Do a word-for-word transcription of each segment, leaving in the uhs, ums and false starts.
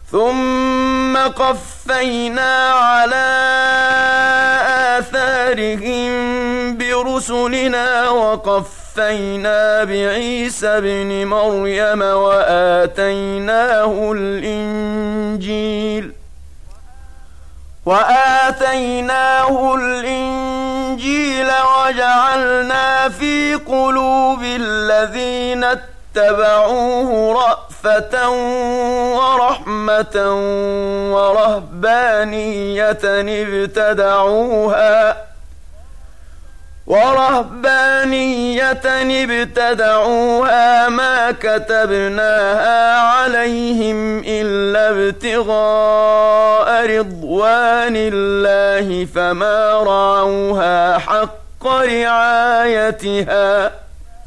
ثم قفينا على آثارهم برسلنا وقفينا بعيسى ابن مريم وآتيناه الإنجيل وآتيناه الإنجيل وجعلنا في قلوب الذين اتبعوه رأفة ورحمة ورهبانية ابتدعوها ورهبانية ابتدعوها ما كتبناها عليهم إلا ابتغاء رضوان الله فما رعوها حق رعايتها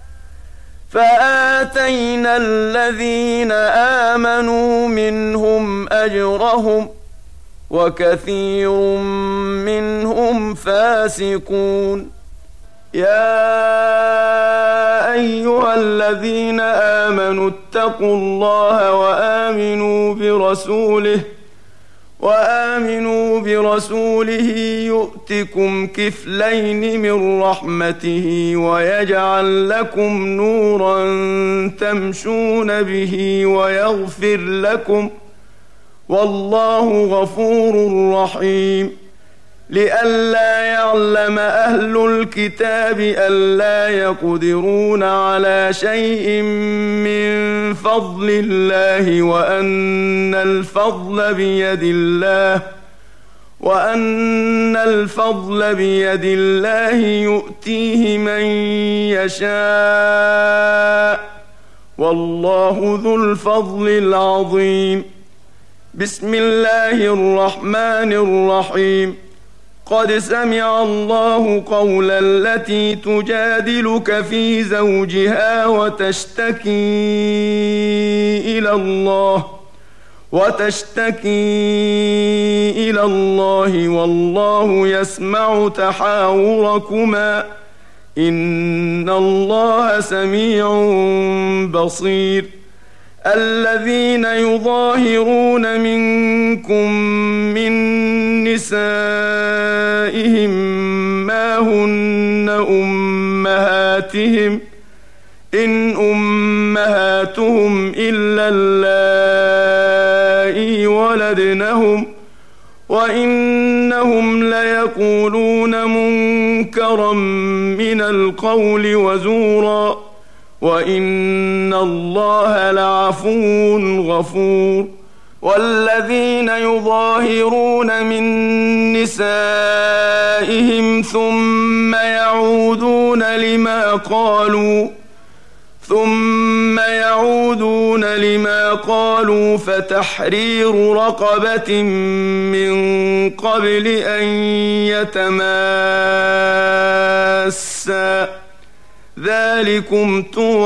فآتينا الذين آمنوا منهم أجرهم وكثير منهم فاسقون. يا أيها الذين آمنوا اتقوا الله وآمنوا برسوله وآمنوا برسوله يؤتكم كفلين من رحمته ويجعل لكم نورا تمشون به ويغفر لكم والله غفور رحيم. لئلا يعلم أهل الكتاب ألا يقدرون على شيء من فضل الله وأن الفضل بيد الله وأن الفضل بيد الله يؤتيه من يشاء والله ذو الفضل العظيم. بسم الله الرحمن الرحيم. قد سمع الله قول التي تجادلك في زوجها وتشتكي إلى الله وتشتكي إلى الله والله يسمع تحاوركما إن الله سميع بصير. الذين يظاهرون منكم من نسائهم ما هن أمهاتهم إن أمهاتهم إلا اللائي ولدنهم وإنهم ليقولون منكرا من القول وزورا وإن الله لعفو غفور. والذين يظاهرون من نسائهم ثم يعودون لما قالوا ثم يعودون لما قالوا فتحرير رقبة من قبل أن يتماسا ذلكم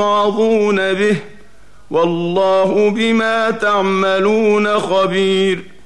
توعظون به والله بما تعملون خبير.